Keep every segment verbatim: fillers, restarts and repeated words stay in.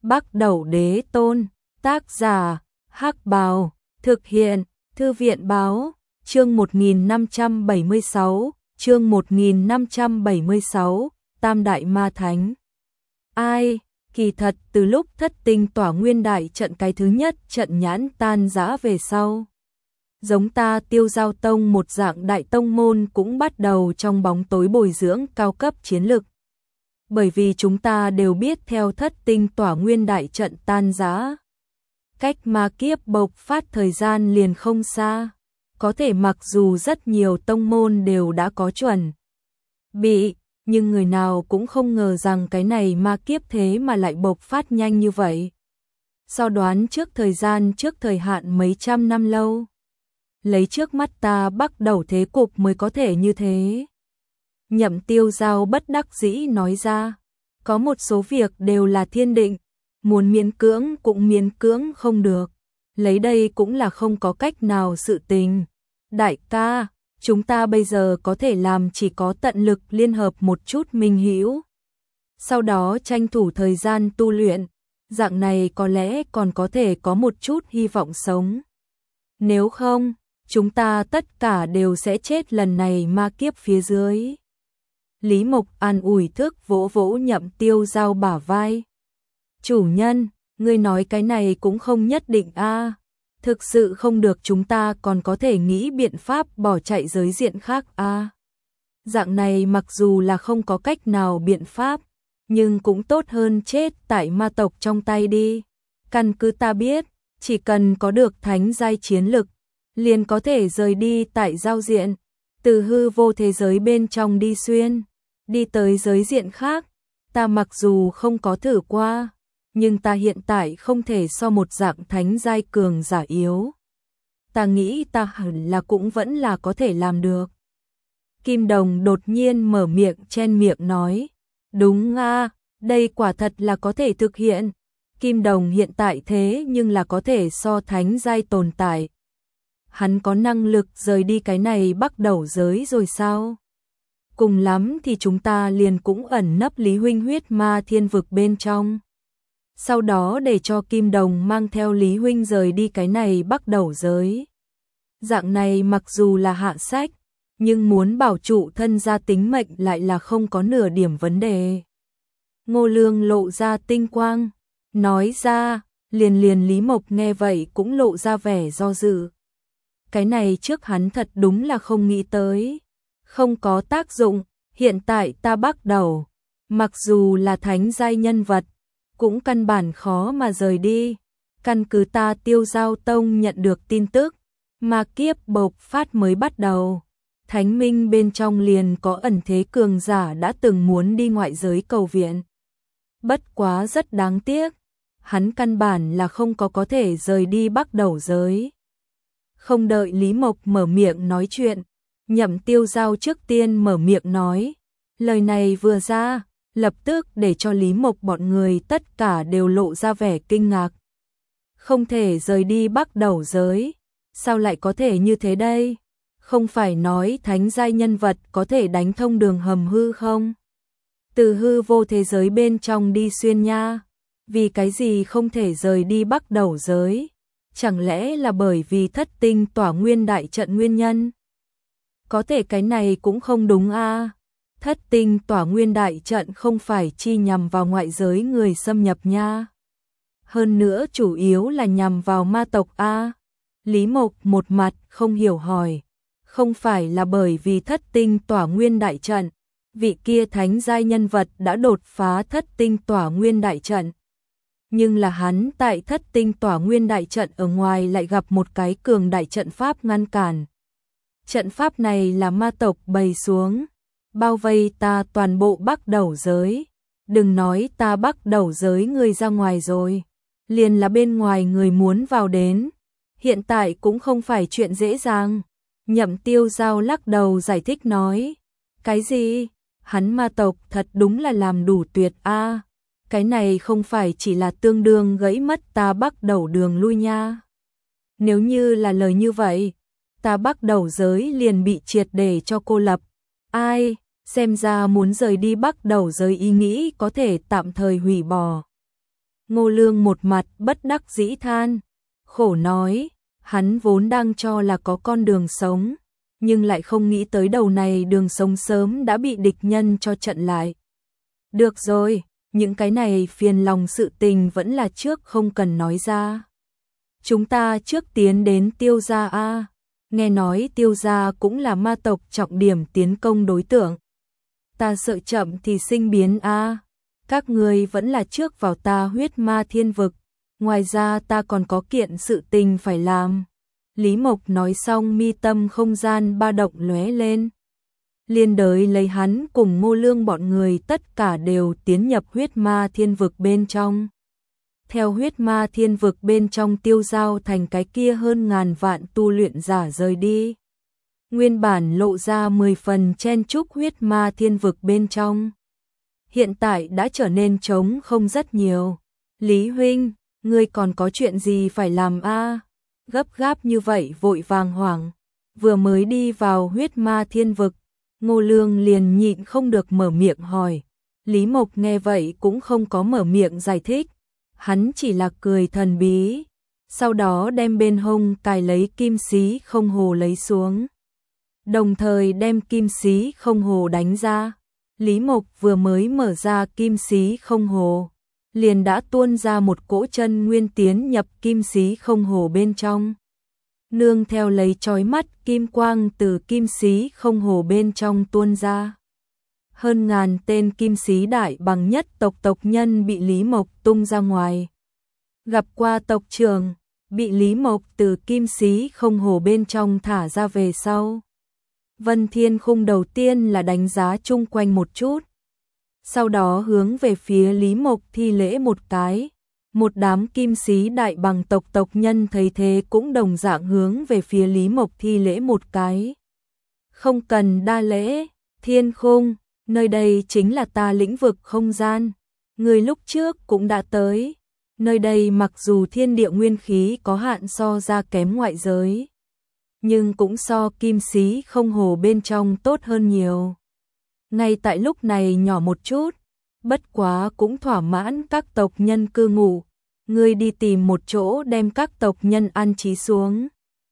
Bắc Đẩu Đế Tôn, tác giả, Hắc Bào, thực hiện, Thư viện báo, chương một nghìn năm trăm bảy mươi sáu, chương một nghìn năm trăm bảy mươi sáu, Tam Đại Ma Thánh. Ai, kỳ thật từ lúc thất tinh tỏa nguyên đại trận cái thứ nhất trận nhãn tan rã về sau. Giống ta Tiêu Giao Tông một dạng đại tông môn cũng bắt đầu trong bóng tối bồi dưỡng cao cấp chiến lực. Bởi vì chúng ta đều biết theo thất tinh tỏa nguyên đại trận tan rã, cách ma kiếp bộc phát thời gian liền không xa. Có thể mặc dù rất nhiều tông môn đều đã có chuẩn bị, nhưng người nào cũng không ngờ rằng cái này ma kiếp thế mà lại bộc phát nhanh như vậy. So đoán trước thời gian trước thời hạn mấy trăm năm lâu. Lấy trước mắt ta Bắc Đẩu thế cục mới có thể như thế. Nhậm Tiêu Giao bất đắc dĩ nói ra, có một số việc đều là thiên định, muốn miễn cưỡng cũng miễn cưỡng không được. Lấy đây cũng là không có cách nào sự tình. Đại ca, chúng ta bây giờ có thể làm chỉ có tận lực liên hợp một chút minh hữu. Sau đó tranh thủ thời gian tu luyện, dạng này có lẽ còn có thể có một chút hy vọng sống. Nếu không, chúng ta tất cả đều sẽ chết lần này ma kiếp phía dưới. Lý Mộc an ủi thức vỗ vỗ Nhậm Tiêu Giao bả vai. Chủ nhân, ngươi nói cái này cũng không nhất định a. Thực sự không được chúng ta còn có thể nghĩ biện pháp bỏ chạy giới diện khác a. Dạng này mặc dù là không có cách nào biện pháp, nhưng cũng tốt hơn chết tại ma tộc trong tay đi. Căn cứ ta biết, chỉ cần có được thánh giai chiến lực, liền có thể rời đi tại giao diện, từ hư vô thế giới bên trong đi xuyên, đi tới giới diện khác. Ta mặc dù không có thử qua, nhưng ta hiện tại không thể so một dạng thánh giai cường giả yếu. Ta nghĩ ta hẳn là cũng vẫn là có thể làm được. Kim Đồng đột nhiên mở miệng chen miệng nói, đúng a, đây quả thật là có thể thực hiện. Kim Đồng hiện tại thế nhưng là có thể so thánh giai tồn tại. Hắn có năng lực rời đi cái này Bắc Đẩu giới rồi sao? Cùng lắm thì chúng ta liền cũng ẩn nấp Lý huynh huyết ma thiên vực bên trong. Sau đó để cho Kim Đồng mang theo Lý huynh rời đi cái này Bắc Đẩu giới. Dạng này mặc dù là hạ sách, nhưng muốn bảo trụ thân gia tính mệnh lại là không có nửa điểm vấn đề. Ngô Lương lộ ra tinh quang, nói ra, liền liền Lý Mộc nghe vậy cũng lộ ra vẻ do dự. Cái này trước hắn thật đúng là không nghĩ tới. Không có tác dụng, hiện tại ta Bắc Đẩu, mặc dù là thánh giai nhân vật, cũng căn bản khó mà rời đi. Căn cứ ta Tiêu Giao Tông nhận được tin tức, ma kiếp bộc phát mới bắt đầu. Thánh minh bên trong liền có ẩn thế cường giả đã từng muốn đi ngoại giới cầu viện. Bất quá rất đáng tiếc, hắn căn bản là không có có thể rời đi Bắc Đẩu giới. Không đợi Lý Mộc mở miệng nói chuyện, Nhậm Tiêu Giao trước tiên mở miệng nói. Lời này vừa ra, lập tức để cho Lý Mộc bọn người tất cả đều lộ ra vẻ kinh ngạc. Không thể rời đi Bắc Đẩu giới, sao lại có thể như thế đây? Không phải nói thánh giai nhân vật có thể đánh thông đường hầm hư không? Từ hư vô thế giới bên trong đi xuyên nha, vì cái gì không thể rời đi Bắc Đẩu giới? Chẳng lẽ là bởi vì thất tinh tỏa nguyên đại trận nguyên nhân? Có thể cái này cũng không đúng a. Thất tinh tỏa nguyên đại trận không phải chi nhằm vào ngoại giới người xâm nhập nha. Hơn nữa chủ yếu là nhằm vào ma tộc a. Lý Mộc một mặt không hiểu hỏi, không phải là bởi vì thất tinh tỏa nguyên đại trận, vị kia thánh giai nhân vật đã đột phá thất tinh tỏa nguyên đại trận. Nhưng là hắn tại thất tinh tỏa nguyên đại trận ở ngoài lại gặp một cái cường đại trận pháp ngăn cản. Trận pháp này là ma tộc bày xuống, bao vây ta toàn bộ Bắc Đẩu giới. Đừng nói ta Bắc Đẩu giới người ra ngoài rồi, liền là bên ngoài người muốn vào đến, hiện tại cũng không phải chuyện dễ dàng. Nhậm Tiêu Giao lắc đầu giải thích nói, cái gì? Hắn ma tộc thật đúng là làm đủ tuyệt a. Cái này không phải chỉ là tương đương gãy mất ta Bắc Đẩu đường lui nha. Nếu như là lời như vậy, ta Bắc Đẩu giới liền bị triệt để cho cô lập. Ai, xem ra muốn rời đi Bắc Đẩu giới ý nghĩ có thể tạm thời hủy bỏ. Ngô Lương một mặt bất đắc dĩ than, khổ nói, hắn vốn đang cho là có con đường sống, nhưng lại không nghĩ tới đầu này đường sống sớm đã bị địch nhân cho chặn lại. Được rồi, những cái này phiền lòng sự tình vẫn là trước không cần nói ra. Chúng ta trước tiến đến Tiêu gia a, nghe nói Tiêu gia cũng là ma tộc trọng điểm tiến công đối tượng. Ta sợ chậm thì sinh biến a, các ngươi vẫn là trước vào ta huyết ma thiên vực, ngoài ra ta còn có kiện sự tình phải làm. Lý Mộc nói xong mi tâm không gian ba động lóe lên. Liên đới lấy hắn cùng Ngô Lương bọn người tất cả đều tiến nhập huyết ma thiên vực bên trong. Theo huyết ma thiên vực bên trong tiêu giao thành cái kia hơn ngàn vạn tu luyện giả rời đi. Nguyên bản lộ ra mười phần chen chúc huyết ma thiên vực bên trong. Hiện tại đã trở nên trống không rất nhiều. Lý huynh, ngươi còn có chuyện gì phải làm a? Gấp gáp như vậy vội vàng hoảng. Vừa mới đi vào huyết ma thiên vực, Ngô Lương liền nhịn không được mở miệng hỏi. Lý Mộc nghe vậy cũng không có mở miệng giải thích. Hắn chỉ là cười thần bí. Sau đó đem bên hông cài lấy kim xí không hồ lấy xuống. Đồng thời đem kim xí không hồ đánh ra. Lý Mộc vừa mới mở ra kim xí không hồ, liền đã tuôn ra một cỗ chân nguyên tiến nhập kim xí không hồ bên trong. Nương theo lấy chói mắt kim quang từ kim xí không hồ bên trong tuôn ra. Hơn ngàn tên kim xí đại bằng nhất tộc tộc nhân bị Lý Mộc tung ra ngoài. Gặp qua tộc trưởng, bị Lý Mộc từ kim xí không hồ bên trong thả ra về sau. Vân Thiên Khung đầu tiên là đánh giá chung quanh một chút. Sau đó hướng về phía Lý Mộc thi lễ một cái. Một đám kim xí đại bằng tộc tộc nhân thấy thế cũng đồng dạng hướng về phía Lý Mộc thi lễ một cái. Không cần đa lễ, Thiên Khung, nơi đây chính là ta lĩnh vực không gian. Người lúc trước cũng đã tới. Nơi đây mặc dù thiên địa nguyên khí có hạn so ra kém ngoại giới, nhưng cũng so kim xí không hồ bên trong tốt hơn nhiều. Ngay tại lúc này nhỏ một chút, bất quá cũng thỏa mãn các tộc nhân cư ngụ. Ngươi đi tìm một chỗ đem các tộc nhân an trí xuống.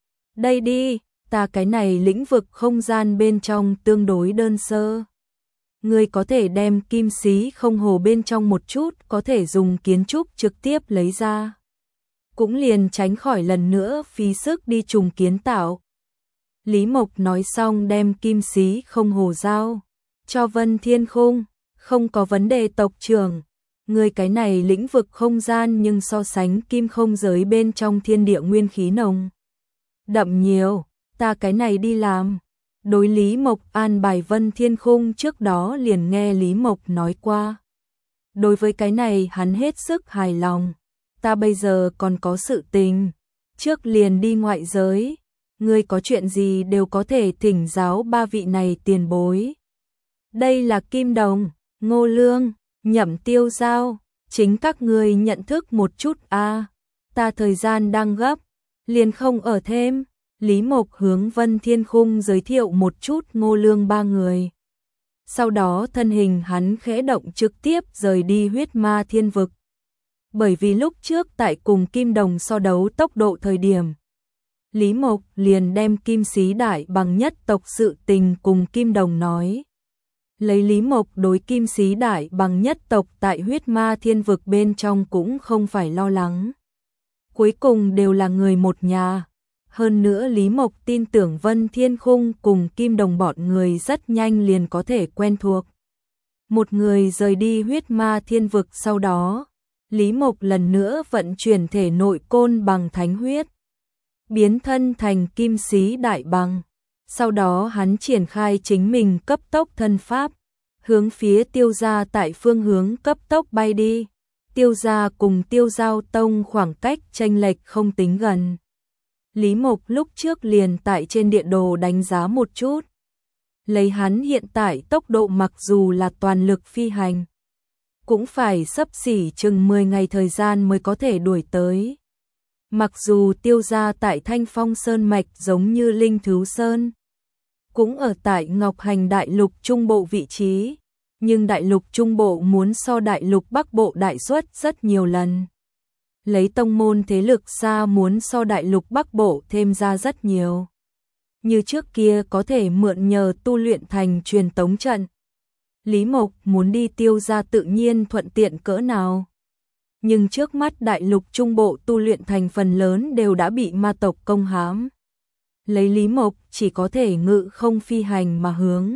Đây đi, ta cái này lĩnh vực không gian bên trong tương đối đơn sơ. Ngươi có thể đem kim xí không hồ bên trong một chút có thể dùng kiến trúc trực tiếp lấy ra. Cũng liền tránh khỏi lần nữa phí sức đi trùng kiến tạo. Lý Mộc nói xong đem kim xí không hồ giao cho Vân Thiên Khung. Không có vấn đề tộc trưởng. Người cái này lĩnh vực không gian nhưng so sánh kim không giới bên trong thiên địa nguyên khí nồng đậm nhiều, ta cái này đi làm. Đối Lý Mộc an bài Vân Thiên Khung trước đó liền nghe Lý Mộc nói qua. Đối với cái này hắn hết sức hài lòng. Ta bây giờ còn có sự tình, trước liền đi ngoại giới. Ngươi có chuyện gì đều có thể thỉnh giáo ba vị này tiền bối. Đây là Kim Đồng, Ngô Lương, Nhậm Tiêu Giao, chính các ngươi nhận thức một chút a. À, ta thời gian đang gấp, liền không ở thêm. Lý Mộc hướng Vân Thiên Khung giới thiệu một chút Ngô Lương ba người. Sau đó thân hình hắn khẽ động trực tiếp rời đi huyết ma thiên vực. Bởi vì lúc trước tại cùng Kim Đồng so đấu tốc độ thời điểm, Lý Mộc liền đem kim xí đại bằng nhất tộc sự tình cùng Kim Đồng nói. Lấy Lý Mộc đối kim xí đại bằng nhất tộc tại huyết ma thiên vực bên trong cũng không phải lo lắng. Cuối cùng đều là người một nhà. Hơn nữa Lý Mộc tin tưởng Vân Thiên Khung cùng Kim Đồng bọn người rất nhanh liền có thể quen thuộc. Một người rời đi huyết ma thiên vực sau đó, Lý Mộc lần nữa vận chuyển thể nội côn bằng thánh huyết, biến thân thành kim xí đại bằng. Sau đó hắn triển khai chính mình cấp tốc thân pháp, hướng phía Tiêu gia tại phương hướng cấp tốc bay đi. Tiêu gia cùng Tiêu Giao Tông khoảng cách chênh lệch không tính gần. Lý Mộc lúc trước liền tại trên địa đồ đánh giá một chút. Lấy hắn hiện tại tốc độ mặc dù là toàn lực phi hành, cũng phải xấp xỉ chừng mười ngày thời gian mới có thể đuổi tới. Mặc dù Tiêu gia tại Thanh Phong Sơn Mạch giống như Linh Thứu Sơn, cũng ở tại Ngọc Hành Đại Lục trung bộ vị trí, Nhưng đại lục Trung Bộ muốn so đại lục Bắc Bộ đại suất rất nhiều lần. Lấy tông môn thế lực xa muốn so đại lục Bắc Bộ thêm ra rất nhiều. Như trước kia có thể mượn nhờ tu luyện thành truyền tống trận. Lý Mộc muốn đi Tiêu gia tự nhiên thuận tiện cỡ nào. Nhưng trước mắt đại lục Trung Bộ tu luyện thành phần lớn đều đã bị ma tộc công hãm. Lấy Lý Mộc chỉ có thể ngự không phi hành mà hướng.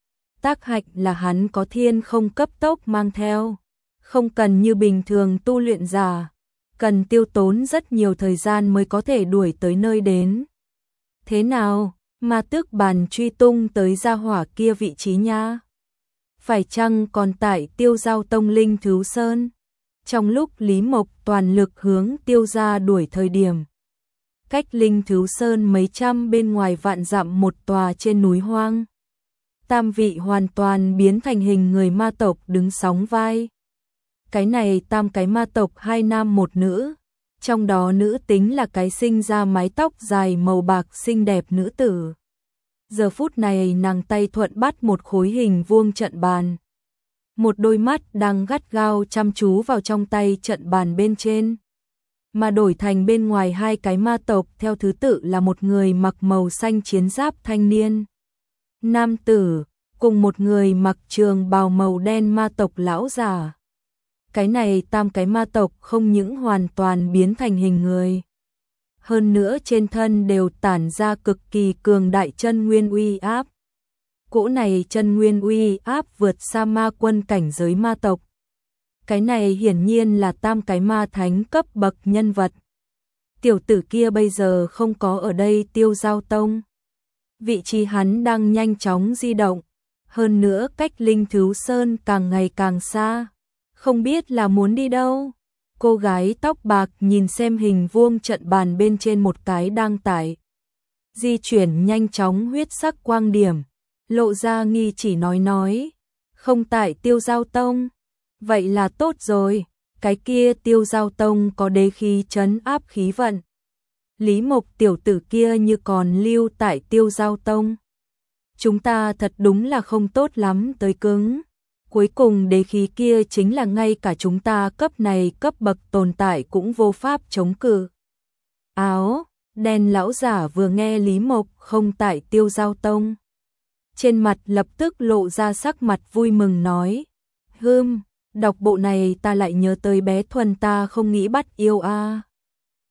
Tác hạnh là hắn có thiên không cấp tốc mang theo. Không cần như bình thường tu luyện giả. Cần tiêu tốn rất nhiều thời gian mới có thể đuổi tới nơi đến. Thế nào, ma tước bàn truy tung tới gia hỏa kia vị trí nha? Phải chăng còn tại Tiêu Giao Tông Linh Thứu Sơn? Trong lúc Lý Mộc toàn lực hướng Tiêu gia đuổi thời điểm. Cách Linh Thứu Sơn mấy trăm bên ngoài vạn dặm một tòa trên núi hoang. Tam vị hoàn toàn biến thành hình người ma tộc đứng sóng vai. Cái này tam cái ma tộc hai nam một nữ. Trong đó nữ tính là cái sinh ra mái tóc dài màu bạc xinh đẹp nữ tử. Giờ phút này nàng tay thuận bắt một khối hình vuông trận bàn. Một đôi mắt đang gắt gao chăm chú vào trong tay trận bàn bên trên. Mà đổi thành bên ngoài hai cái ma tộc theo thứ tự là một người mặc màu xanh chiến giáp thanh niên. Nam tử, cùng một người mặc trường bào màu đen ma tộc lão giả. Cái này tam cái ma tộc không những hoàn toàn biến thành hình người. Hơn nữa trên thân đều tản ra cực kỳ cường đại chân nguyên uy áp. Cỗ này chân nguyên uy áp vượt xa ma quân cảnh giới ma tộc. Cái này hiển nhiên là tam cái ma thánh cấp bậc nhân vật. Tiểu tử kia bây giờ không có ở đây Tiêu Giao Tông. Vị trí hắn đang nhanh chóng di động. Hơn nữa cách Linh Thứu Sơn càng ngày càng xa. Không biết là muốn đi đâu. Cô gái tóc bạc nhìn xem hình vuông trận bàn bên trên một cái đang tải. Di chuyển nhanh chóng huyết sắc quang điểm. Lộ ra nghi chỉ nói nói. Không tại Tiêu Giao Tông. Vậy là tốt rồi. Cái kia Tiêu Giao Tông có đế khí trấn áp khí vận. Lý Mộc tiểu tử kia như còn lưu tại Tiêu Giao Tông. Chúng ta thật đúng là không tốt lắm tới cứng. Cuối cùng đế khí kia chính là ngay cả chúng ta cấp này cấp bậc tồn tại cũng vô pháp chống cự. Áo, đen lão giả vừa nghe Lý Mộc không tại Tiêu Giao Tông. Trên mặt lập tức lộ ra sắc mặt vui mừng nói. Hưm, đọc bộ này ta lại nhớ tới bé Thuần ta không nghĩ bắt yêu a.